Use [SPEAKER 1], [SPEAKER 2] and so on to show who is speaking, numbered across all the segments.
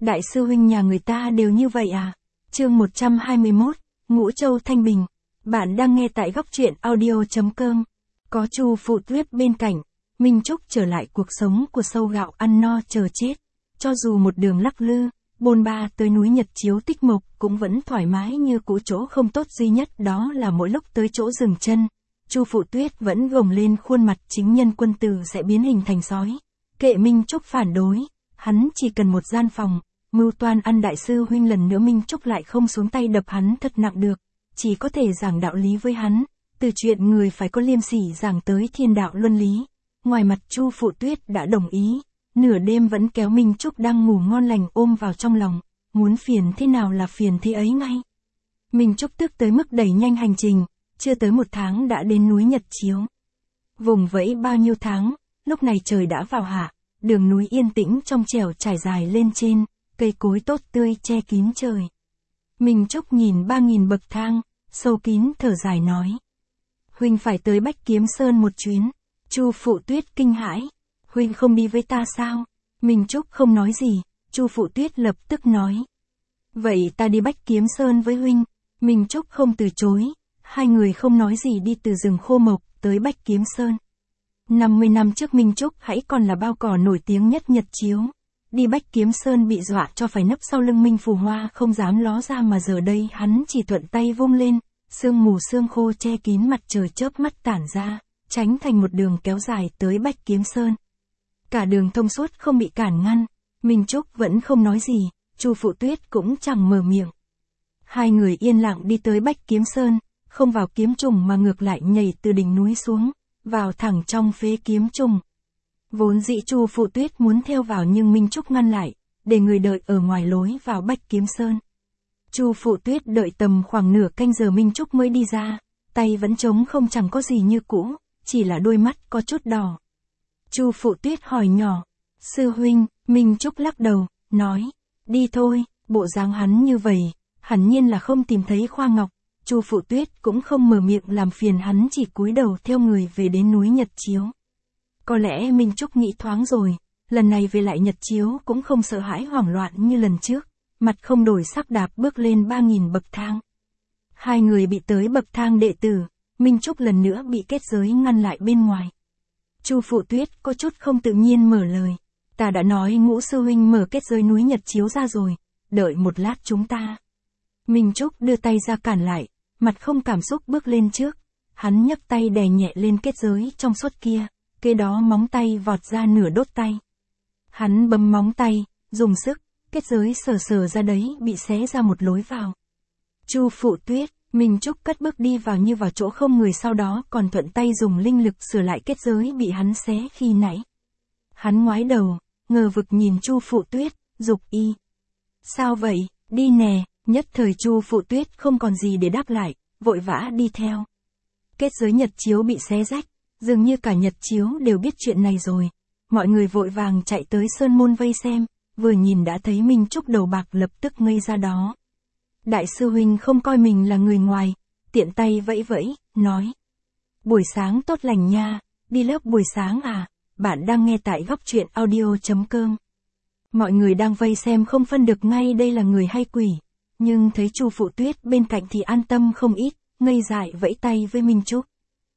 [SPEAKER 1] Đại sư huynh nhà người ta đều như vậy à? Chương 121, Ngũ Châu Thanh Bình. Bạn đang nghe tại góc truyện audio.com. Có Chu Phụ Tuyết bên cạnh, Minh Trúc trở lại cuộc sống của sâu gạo ăn no chờ chết. Cho dù một đường lắc lư, bôn ba tới núi Nhật Chiếu Tích Mộc cũng vẫn thoải mái như cũ, chỗ không tốt duy nhất đó là mỗi lúc tới chỗ dừng chân, Chu Phụ Tuyết vẫn gồng lên khuôn mặt chính nhân quân tử sẽ biến hình thành sói. Kệ Minh Trúc phản đối, hắn chỉ cần một gian phòng, mưu toan ăn đại sư huynh lần nữa. Minh Trúc lại không xuống tay đập hắn thật nặng được, chỉ có thể giảng đạo lý với hắn, từ chuyện người phải có liêm sỉ giảng tới thiên đạo luân lý. Ngoài mặt Chu Phụ Tuyết đã đồng ý, nửa đêm vẫn kéo Minh Trúc đang ngủ ngon lành ôm vào trong lòng, muốn phiền thế nào là phiền thế ấy ngay. Minh Trúc tức tới mức đẩy nhanh hành trình, chưa tới 1 tháng đã đến núi Nhật Chiếu. Vùng vẫy bao nhiêu tháng, lúc này trời đã vào hạ, đường núi yên tĩnh trong trẻo trải dài lên trên, cây cối tốt tươi che kín trời. Minh Trúc nhìn 3000 bậc thang, sâu kín thở dài nói: huynh phải tới Bách Kiếm Sơn một chuyến. Chu Phụ Tuyết kinh hãi: huynh không đi với ta sao? Minh Trúc không nói gì, Chu Phụ Tuyết lập tức nói: vậy ta đi Bách Kiếm Sơn với huynh. Minh Trúc không từ chối, hai người không nói gì đi từ rừng khô mộc tới Bách Kiếm Sơn. 50 năm trước Minh Trúc hãy còn là bao cỏ nổi tiếng nhất Nhật Chiếu. Đi Bách Kiếm Sơn bị dọa cho phải nấp sau lưng Minh Phù Hoa không dám ló ra, mà giờ đây hắn chỉ thuận tay vung lên, sương mù sương khô che kín mặt trời chớp mắt tản ra, tránh thành một đường kéo dài tới Bách Kiếm Sơn. Cả đường thông suốt không bị cản ngăn, Minh Trúc vẫn không nói gì, Chu Phụ Tuyết cũng chẳng mở miệng. Hai người yên lặng đi tới Bách Kiếm Sơn, không vào kiếm trùng mà ngược lại nhảy từ đỉnh núi xuống, vào thẳng trong phế kiếm trùng. Vốn dĩ Chu Phụ Tuyết muốn theo vào nhưng Minh Trúc ngăn lại, để người đợi ở ngoài lối vào Bách Kiếm Sơn. Chu Phụ Tuyết đợi tầm khoảng nửa canh giờ Minh Trúc mới đi ra, tay vẫn trống không, chẳng có gì như cũ, chỉ là đôi mắt có chút đỏ. Chu Phụ Tuyết hỏi nhỏ: sư huynh? Minh Trúc lắc đầu, nói: đi thôi. Bộ dáng hắn như vậy, hẳn nhiên là không tìm thấy Khoa Ngọc. Chu Phụ Tuyết cũng không mở miệng làm phiền hắn, chỉ cúi đầu theo người về đến núi Nhật Chiếu. Có lẽ Minh Trúc nghĩ thoáng rồi, lần này về lại Nhật Chiếu cũng không sợ hãi hoảng loạn như lần trước, mặt không đổi sắc đạp bước lên 3000 bậc thang. Hai người bị tới bậc thang đệ tử, Minh Trúc lần nữa bị kết giới ngăn lại bên ngoài. Chu Phụ Tuyết có chút không tự nhiên mở lời: ta đã nói Ngũ sư huynh mở kết giới núi Nhật Chiếu ra rồi, đợi một lát chúng ta. Minh Trúc đưa tay ra cản lại, mặt không cảm xúc bước lên trước, hắn nhấc tay đè nhẹ lên kết giới trong suốt kia, kế đó móng tay vọt ra nửa đốt tay. Hắn bấm móng tay, dùng sức, kết giới sờ sờ ra đấy bị xé ra một lối vào. Chu Phụ Tuyết, Minh Trúc cất bước đi vào như vào chỗ không người, sau đó còn thuận tay dùng linh lực sửa lại kết giới bị hắn xé khi nãy. Hắn ngoái đầu, ngờ vực nhìn Chu Phụ Tuyết, giục y: sao vậy, đi nè. Nhất thời Chu Phụ Tuyết không còn gì để đáp lại, vội vã đi theo. Kết giới Nhật Chiếu bị xé rách, dường như cả Nhật Chiếu đều biết chuyện này rồi. Mọi người vội vàng chạy tới sơn môn vây xem, vừa nhìn đã thấy Minh Trúc đầu bạc, lập tức ngây ra đó. Đại sư huynh không coi mình là người ngoài, tiện tay vẫy vẫy, nói: buổi sáng tốt lành nha, đi lớp buổi sáng à? Bạn đang nghe tại góc truyện audio.com. Mọi người đang vây xem không phân được ngay đây là người hay quỷ, nhưng thấy Chu Phụ Tuyết bên cạnh thì an tâm không ít, ngây dại vẫy tay với Minh Trúc.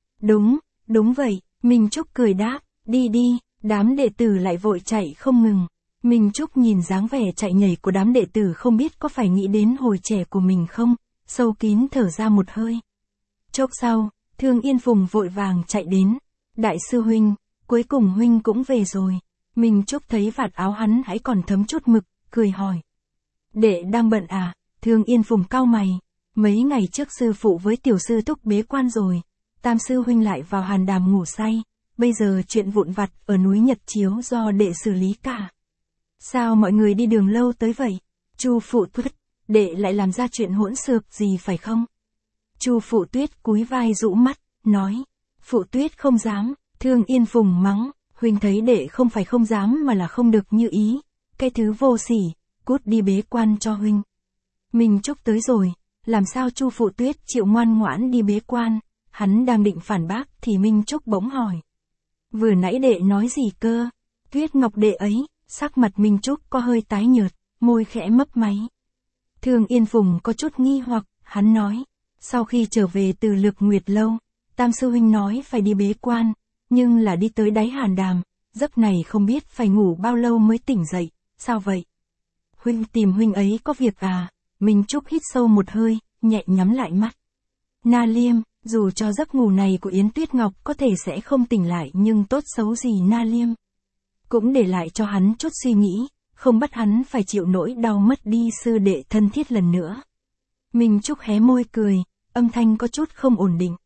[SPEAKER 1] Đúng vậy, Minh Trúc cười đáp: đi đi. Đám đệ tử lại vội chạy không ngừng. Minh Trúc nhìn dáng vẻ chạy nhảy của đám đệ tử không biết có phải nghĩ đến hồi trẻ của mình không, sâu kín thở ra một hơi. Chốc sau, Thương Yên Phùng vội vàng chạy đến: đại sư huynh, cuối cùng huynh cũng về rồi. Minh Trúc thấy vạt áo hắn hãy còn thấm chút mực, cười hỏi: đệ đang bận à? Thương Yên Phùng cau mày: mấy ngày trước sư phụ với tiểu sư thúc bế quan rồi, tam sư huynh lại vào hàn đàm ngủ say, bây giờ chuyện vụn vặt ở núi Nhật Chiếu do đệ xử lý cả. Sao mọi người đi đường lâu tới vậy? Chu Phụ Tuyết, đệ lại làm ra chuyện hỗn xược gì phải không? Chu Phụ Tuyết cúi vai rũ mắt, nói: Phụ Tuyết không dám. Thương Yên Phùng mắng: huynh thấy đệ không phải không dám mà là không được như ý, cái thứ vô sỉ, cút đi bế quan cho huynh. Minh Trúc tới rồi, làm sao Chu Phụ Tuyết chịu ngoan ngoãn đi bế quan? Hắn đang định phản bác thì Minh Trúc bỗng hỏi: vừa nãy đệ nói gì cơ? Tuyết Ngọc đệ ấy. Sắc mặt Minh Trúc có hơi tái nhợt, môi khẽ mấp máy. Thương Yên Phùng có chút nghi hoặc, hắn nói. Sau khi trở về từ Lược Nguyệt Lâu, Tam sư huynh nói phải đi bế quan, nhưng là đi tới đáy hàn đàm, giấc này không biết phải ngủ bao lâu mới tỉnh dậy, sao vậy? Huynh tìm huynh ấy có việc à? Minh Trúc hít sâu một hơi, nhẹ nhắm lại mắt. Na Liêm, dù cho giấc ngủ này của Yến Tuyết Ngọc có thể sẽ không tỉnh lại nhưng tốt xấu gì Na Liêm cũng để lại cho hắn chút suy nghĩ, không bắt hắn phải chịu nỗi đau mất đi sư đệ thân thiết lần nữa. Minh Trúc hé môi cười, âm thanh có chút không ổn định.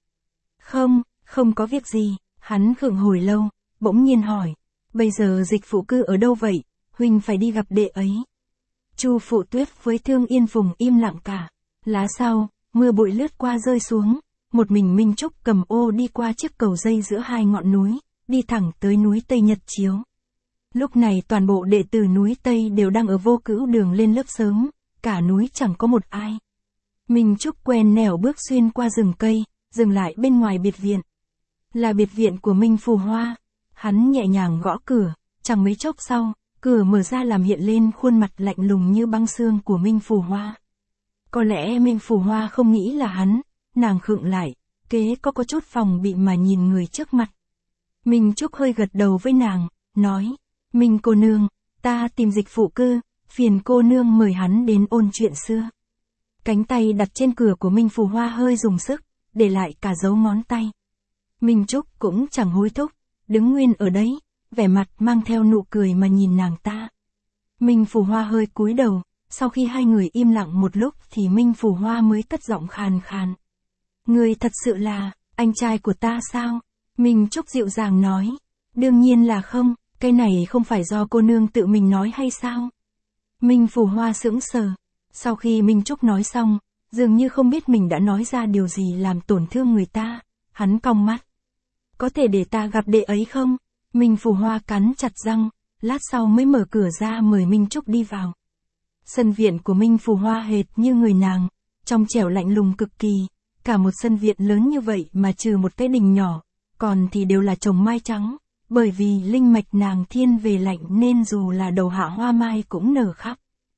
[SPEAKER 1] Không có việc gì, hắn khựng hồi lâu, bỗng nhiên hỏi, bây giờ Dịch Phụ Cư ở đâu vậy, huynh phải đi gặp đệ ấy. Chu Phụ Tuyết với Thương Yên Phùng im lặng cả, lá sau, mưa bụi lướt qua rơi xuống, một mình Minh Trúc cầm ô đi qua chiếc cầu dây giữa hai ngọn núi, đi thẳng tới núi Tây Nhật Chiếu. Lúc này toàn bộ đệ tử núi Tây đều đang ở Vô Cữu Đường lên lớp sớm, cả núi chẳng có một ai. Minh Trúc quen nẻo bước xuyên qua rừng cây, dừng lại bên ngoài biệt viện. Là biệt viện của Minh Phù Hoa. Hắn nhẹ nhàng gõ cửa, chẳng mấy chốc sau, cửa mở ra làm hiện lên khuôn mặt lạnh lùng như băng xương của Minh Phù Hoa. Có lẽ Minh Phù Hoa không nghĩ là hắn, nàng khựng lại, kế có chút phòng bị mà nhìn người trước mặt. Minh Trúc hơi gật đầu với nàng, nói, Minh cô nương, ta tìm Dịch Phụ Cư, phiền cô nương mời hắn đến ôn chuyện xưa. Cánh tay đặt trên cửa của Minh Phù Hoa hơi dùng sức, để lại cả dấu ngón tay. Minh Trúc cũng chẳng hối thúc, đứng nguyên ở đấy, vẻ mặt mang theo nụ cười mà nhìn nàng ta. Minh Phù Hoa hơi cúi đầu, sau khi hai người im lặng một lúc thì Minh Phù Hoa mới cất giọng khàn khàn. Người thật sự là, anh trai của ta sao? Minh Trúc dịu dàng nói. Đương nhiên là không, cái này không phải do cô nương tự mình nói hay sao? Minh Phù Hoa sững sờ. Sau khi Minh Trúc nói xong, dường như không biết mình đã nói ra điều gì làm tổn thương người ta, hắn cong mắt. Có thể để ta gặp đệ ấy không? Minh Phù Hoa cắn chặt răng, lát sau mới mở cửa ra mời Minh Trúc đi vào. Sân viện của Minh Phù Hoa hệt như người nàng, trong trẻo lạnh lùng cực kỳ, cả một sân viện lớn như vậy mà trừ một cái đình nhỏ, còn thì đều là trồng mai trắng, bởi vì linh mạch nàng thiên về lạnh nên dù là đầu hạ hoa mai cũng nở khắp.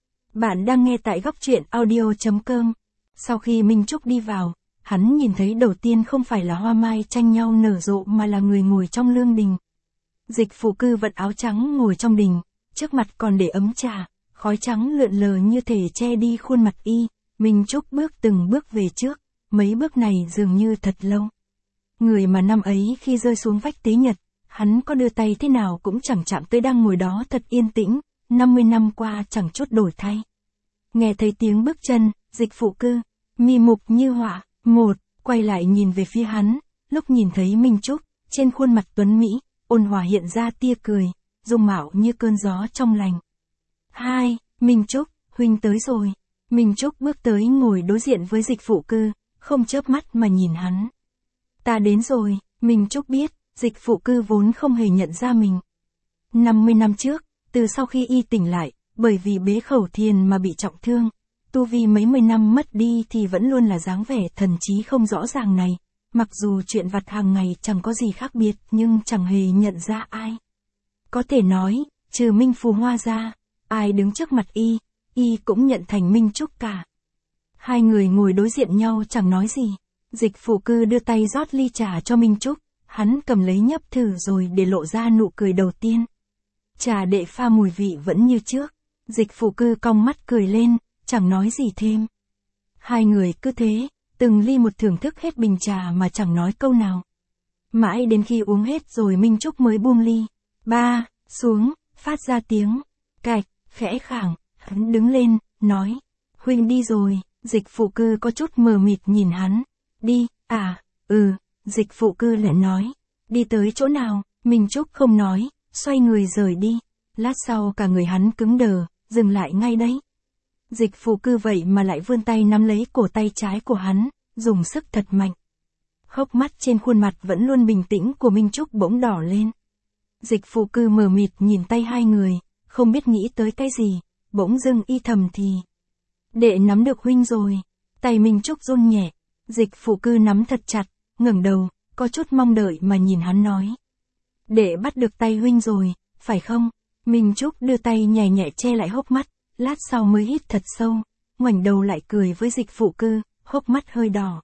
[SPEAKER 1] Bạn đang nghe tại góc truyện audio.com. Sau khi Minh Trúc đi vào, hắn nhìn thấy đầu tiên không phải là hoa mai tranh nhau nở rộ mà là người ngồi trong lương đình. Dịch Phụ Cư vận áo trắng ngồi trong đình, trước mặt còn để ấm trà, khói trắng lượn lờ như thể che đi khuôn mặt y. Minh Trúc bước từng bước về trước, mấy bước này dường như thật lâu. Người mà năm ấy khi rơi xuống vách tế nhật, hắn có đưa tay thế nào cũng chẳng chạm tới đang ngồi đó thật yên tĩnh, 50 năm qua chẳng chút đổi thay. Nghe thấy tiếng bước chân, Dịch Phụ Cư, mi mục như họa, quay lại nhìn về phía hắn, lúc nhìn thấy Minh Trúc, trên khuôn mặt tuấn mỹ, ôn hòa hiện ra tia cười, dung mạo như cơn gió trong lành. Hai, Minh Trúc, huynh tới rồi. Minh Trúc bước tới ngồi đối diện với Dịch Phụ Cư, không chớp mắt mà nhìn hắn. Ta đến rồi, Minh Trúc biết, Dịch Phụ Cư vốn không hề nhận ra mình. 50 năm trước, từ sau khi y tỉnh lại, bởi vì bế khẩu thiền mà bị trọng thương, tu vi mấy mươi năm mất đi thì vẫn luôn là dáng vẻ thần trí không rõ ràng này, mặc dù chuyện vặt hàng ngày chẳng có gì khác biệt nhưng chẳng hề nhận ra ai. Có thể nói, trừ Minh Phù Hoa ra, ai đứng trước mặt y cũng nhận thành Minh Trúc cả. Hai người ngồi đối diện nhau chẳng nói gì, Dịch Phụ Cư đưa tay rót ly trà cho Minh Trúc, hắn cầm lấy nhấp thử rồi để lộ ra nụ cười đầu tiên. Trà đệ pha mùi vị vẫn như trước, Dịch Phụ Cư cong mắt cười lên, chẳng nói gì thêm. Hai người cứ thế, từng ly một thưởng thức hết bình trà mà chẳng nói câu nào. Mãi đến khi uống hết rồi Minh Trúc mới buông ly. Ba, xuống, phát ra tiếng, cạch, khẽ khàng, hắn đứng lên, nói, huynh đi rồi. Dịch Phụ Cư có chút mờ mịt nhìn hắn. Đi, à, Dịch Phụ Cư lại nói. Đi tới chỗ nào? Minh Trúc không nói, xoay người rời đi. Lát sau cả người hắn cứng đờ, dừng lại ngay đấy. Dịch Phụ Cư vậy mà lại vươn tay nắm lấy cổ tay trái của hắn, dùng sức thật mạnh. Hốc mắt trên khuôn mặt vẫn luôn bình tĩnh của Minh Trúc bỗng đỏ lên. Dịch Phụ Cư mờ mịt nhìn tay hai người, không biết nghĩ tới cái gì, bỗng dưng y thầm thì. Đệ nắm được huynh rồi. Tay Minh Trúc run nhẹ, Dịch Phụ Cư nắm thật chặt, ngẩng đầu, có chút mong đợi mà nhìn hắn nói. Đệ bắt được tay huynh rồi, phải không? Minh Trúc đưa tay nhẹ nhẹ che lại hốc mắt, lát sau mới hít thật sâu, ngoảnh đầu lại cười với Dịch Phụ Cư, hốc mắt hơi đỏ.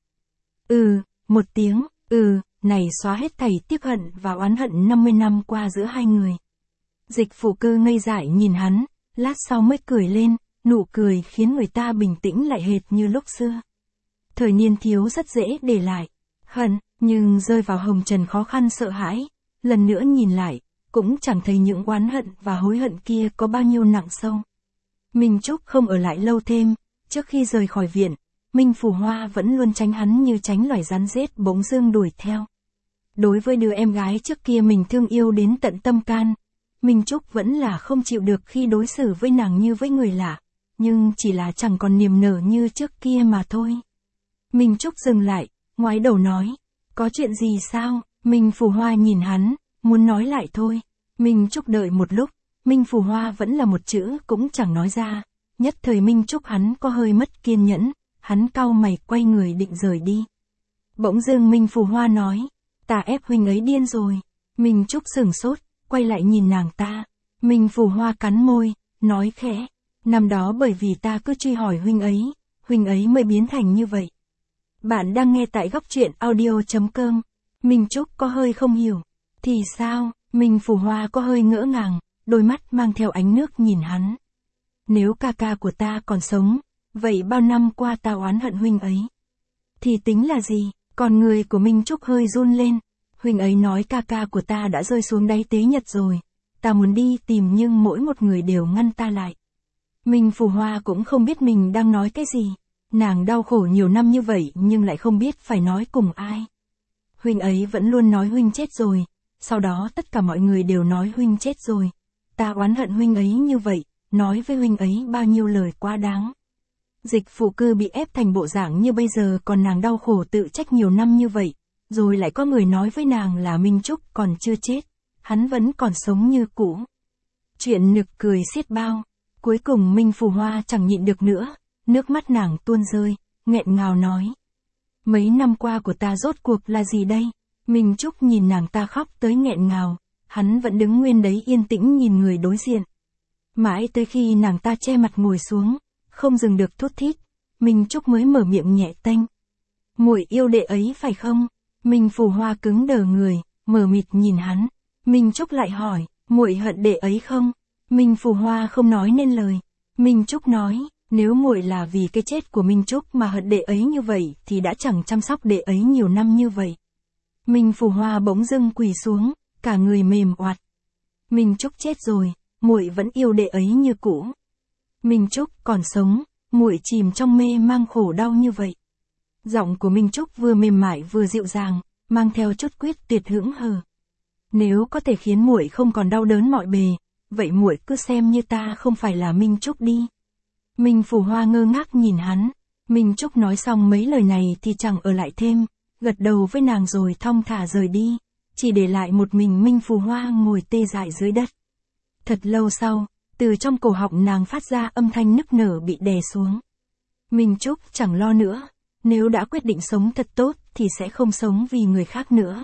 [SPEAKER 1] Một tiếng, này xóa hết thảy tiếc hận và oán hận 50 năm qua giữa hai người. Dịch Phụ Cư ngây dại nhìn hắn, lát sau mới cười lên, nụ cười khiến người ta bình tĩnh lại hệt như lúc xưa. Thời niên thiếu rất dễ để lại hận, nhưng rơi vào hồng trần khó khăn sợ hãi, lần nữa nhìn lại, cũng chẳng thấy những oán hận và hối hận kia có bao nhiêu nặng sâu. Minh Trúc không ở lại lâu thêm, trước khi rời khỏi viện, Minh Phù Hoa vẫn luôn tránh hắn như tránh loài rắn rết bỗng dưng đuổi theo. Đối với đứa em gái trước kia mình thương yêu đến tận tâm can, Minh Trúc vẫn là không chịu được khi đối xử với nàng như với người lạ, nhưng chỉ là chẳng còn niềm nở như trước kia mà thôi. Minh Trúc dừng lại, ngoái đầu nói, có chuyện gì sao? Minh Phù Hoa nhìn hắn, muốn nói lại thôi. Minh Trúc đợi một lúc, Minh Phù Hoa vẫn là một chữ cũng chẳng nói ra, nhất thời Minh Trúc hắn có hơi mất kiên nhẫn, hắn cau mày quay người định rời đi. Bỗng dưng Minh Phù Hoa nói, ta ép huynh ấy điên rồi. Minh Trúc sửng sốt, quay lại nhìn nàng ta. Minh Phù Hoa cắn môi, nói khẽ, năm đó bởi vì ta cứ truy hỏi huynh ấy mới biến thành như vậy. Bạn đang nghe tại góc truyện audio.com. Minh Trúc có hơi không hiểu. Thì sao? Minh Phù Hoa có hơi ngỡ ngàng, đôi mắt mang theo ánh nước nhìn hắn. Nếu ca ca của ta còn sống, vậy bao năm qua ta oán hận huynh ấy. Thì tính là gì? Còn người của Minh Trúc hơi run lên. Huynh ấy nói ca ca của ta đã rơi xuống đáy tế nhật rồi. Ta muốn đi tìm nhưng mỗi một người đều ngăn ta lại. Minh Phù Hoa cũng không biết mình đang nói cái gì. Nàng đau khổ nhiều năm như vậy nhưng lại không biết phải nói cùng ai. Huynh ấy vẫn luôn nói huynh chết rồi. Sau đó tất cả mọi người đều nói huynh chết rồi. Ta oán hận huynh ấy như vậy, nói với huynh ấy bao nhiêu lời quá đáng. Dịch Phụ Cư bị ép thành bộ dạng như bây giờ còn nàng đau khổ tự trách nhiều năm như vậy. Rồi lại có người nói với nàng là Minh Trúc còn chưa chết. Hắn vẫn còn sống như cũ. Chuyện nực cười xiết bao. Cuối cùng Minh Phù Hoa chẳng nhịn được nữa. Nước mắt nàng tuôn rơi, nghẹn ngào nói. Mấy năm qua của ta rốt cuộc là gì đây? Minh Trúc nhìn nàng ta khóc tới nghẹn ngào. Hắn vẫn đứng nguyên đấy yên tĩnh nhìn người đối diện. Mãi tới khi nàng ta che mặt ngồi xuống, không dừng được thút thít, Minh Trúc mới mở miệng nhẹ tênh. Muội yêu đệ ấy phải không? Minh Phù Hoa cứng đờ người, mờ mịt nhìn hắn. Minh Trúc lại hỏi, muội hận đệ ấy không? Minh Phù Hoa không nói nên lời. Minh Trúc nói, nếu muội là vì cái chết của Minh Trúc mà hận đệ ấy như vậy thì đã chẳng chăm sóc đệ ấy nhiều năm như vậy. Minh Phù Hoa bỗng dưng quỳ xuống, cả người mềm oặt. Minh Trúc chết rồi, muội vẫn yêu đệ ấy như cũ. Minh Trúc còn sống, muội chìm trong mê mang khổ đau như vậy. Giọng của Minh Trúc vừa mềm mại vừa dịu dàng, mang theo chút quyết tuyệt hững hờ. Nếu có thể khiến muội không còn đau đớn mọi bề, vậy muội cứ xem như ta không phải là Minh Trúc đi. Minh Phù Hoa ngơ ngác nhìn hắn. Minh Trúc nói xong mấy lời này thì chẳng ở lại thêm, gật đầu với nàng rồi thong thả rời đi, chỉ để lại một mình Minh Phù Hoa ngồi tê dại dưới đất. Thật lâu sau, từ trong cổ họng nàng phát ra âm thanh nức nở bị đè xuống. Minh Trúc chẳng lo nữa, nếu đã quyết định sống thật tốt thì sẽ không sống vì người khác nữa.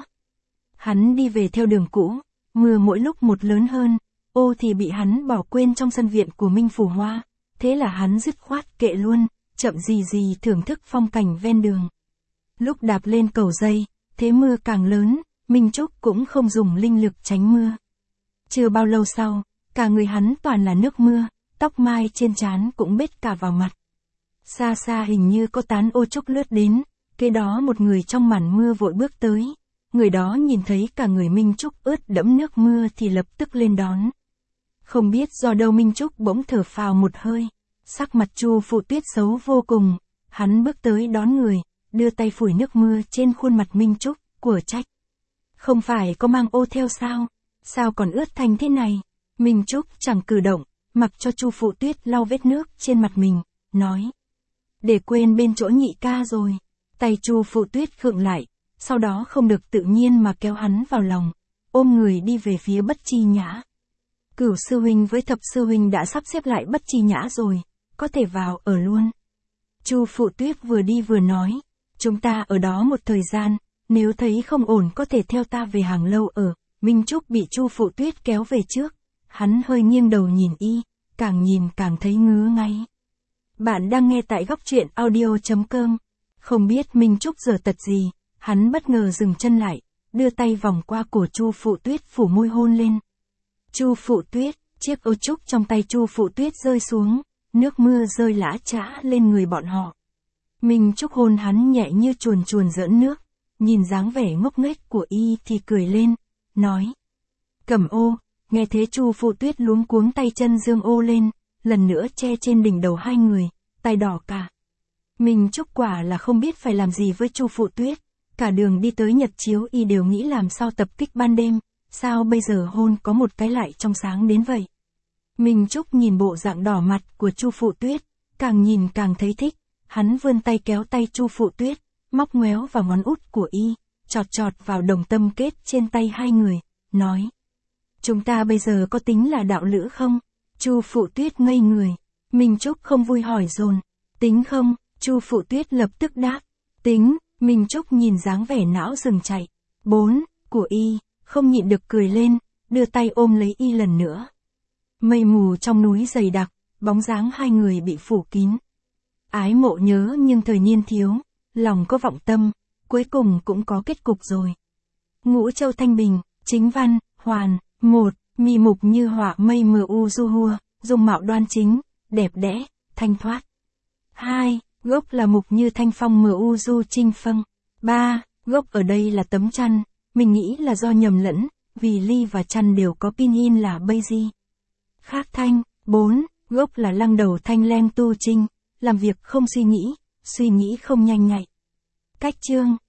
[SPEAKER 1] Hắn đi về theo đường cũ, mưa mỗi lúc một lớn hơn, ô thì bị hắn bỏ quên trong sân viện của Minh Phù Hoa, thế là hắn dứt khoát kệ luôn, chậm gì thưởng thức phong cảnh ven đường. Lúc đạp lên cầu dây, thế mưa càng lớn, Minh Trúc cũng không dùng linh lực tránh mưa. Chưa bao lâu sau, cả người hắn toàn là nước mưa, tóc mai trên trán cũng bết cả vào mặt. Xa xa hình như có tán ô trúc lướt đến, kế đó một người trong màn mưa vội bước tới. Người đó nhìn thấy cả người Minh Trúc ướt đẫm nước mưa thì lập tức lên đón. Không biết do đâu Minh Trúc bỗng thở phào một hơi, sắc mặt Chu Phụ Tuyết xấu vô cùng, hắn bước tới đón người, đưa tay phủi nước mưa trên khuôn mặt Minh Trúc, của trách. Không phải có mang ô theo sao? Sao còn ướt thành thế này? Minh Trúc chẳng cử động, mặc cho Chu Phụ Tuyết lau vết nước trên mặt mình, nói. Để quên bên chỗ nhị ca rồi. Tay Chu Phụ Tuyết khựng lại, sau đó không được tự nhiên mà kéo hắn vào lòng, ôm người đi về phía Bất Chi Nhã. Cửu sư huynh với Thập sư huynh đã sắp xếp lại Bất Chi Nhã rồi, có thể vào ở luôn. Chu Phụ Tuyết vừa đi vừa nói, chúng ta ở đó một thời gian, nếu thấy không ổn có thể theo ta về Hàng Lâu ở. Minh Trúc bị Chu Phụ Tuyết kéo về trước, hắn hơi nghiêng đầu nhìn y, càng nhìn càng thấy ngứa ngáy. Bạn đang nghe tại góc truyện audio.com. Không biết Minh Trúc giờ tật gì, hắn bất ngờ dừng chân lại, đưa tay vòng qua cổ Chu Phụ Tuyết phủ môi hôn lên. Chu Phụ Tuyết, chiếc ô trúc trong tay Chu Phụ Tuyết rơi xuống, nước mưa rơi lã chã lên người bọn họ. Minh Trúc hôn hắn nhẹ như chuồn chuồn giỡn nước, nhìn dáng vẻ ngốc nghếch của y thì cười lên, nói. Cầm ô, nghe thế Chu Phụ Tuyết luống cuống tay chân giương ô lên, lần nữa che trên đỉnh đầu hai người, tay đỏ cả. Minh Trúc quả là không biết phải làm gì với Chu Phụ Tuyết, cả đường đi tới Nhật Chiếu y đều nghĩ làm sao tập kích ban đêm, sao bây giờ hôn có một cái lại trong sáng đến vậy. Minh Trúc nhìn bộ dạng đỏ mặt của Chu Phụ Tuyết, càng nhìn càng thấy thích, hắn vươn tay kéo tay Chu Phụ Tuyết, móc ngoéo vào ngón út của y, chọt chọt vào đồng tâm kết trên tay hai người, nói. Chúng ta bây giờ có tính là đạo lữ không? Chu Phụ Tuyết ngây người, Minh Trúc không vui hỏi dồn. Tính không? Chu Phụ Tuyết lập tức đáp. Tính, Minh Trúc nhìn dáng vẻ não dừng chạy. 4, của y, không nhịn được cười lên, đưa tay ôm lấy y lần nữa. Mây mù trong núi dày đặc, bóng dáng hai người bị phủ kín. Ái mộ nhớ nhưng thời niên thiếu, lòng có vọng tâm, cuối cùng cũng có kết cục rồi. Ngũ Châu Thanh Bình, chính văn, hoàn, 1, mi mục như họa mây mờ u du hua, dung mạo đoan chính, đẹp đẽ, thanh thoát. 2, gốc là mục như thanh phong mờ u du trinh phâng. 3, gốc ở đây là tấm chăn, mình nghĩ là do nhầm lẫn, vì ly và chăn đều có pin in là bây di. Khác thanh. 4, gốc là lăng đầu thanh lem tu trinh, làm việc không suy nghĩ không nhanh nhạy. Cách chương.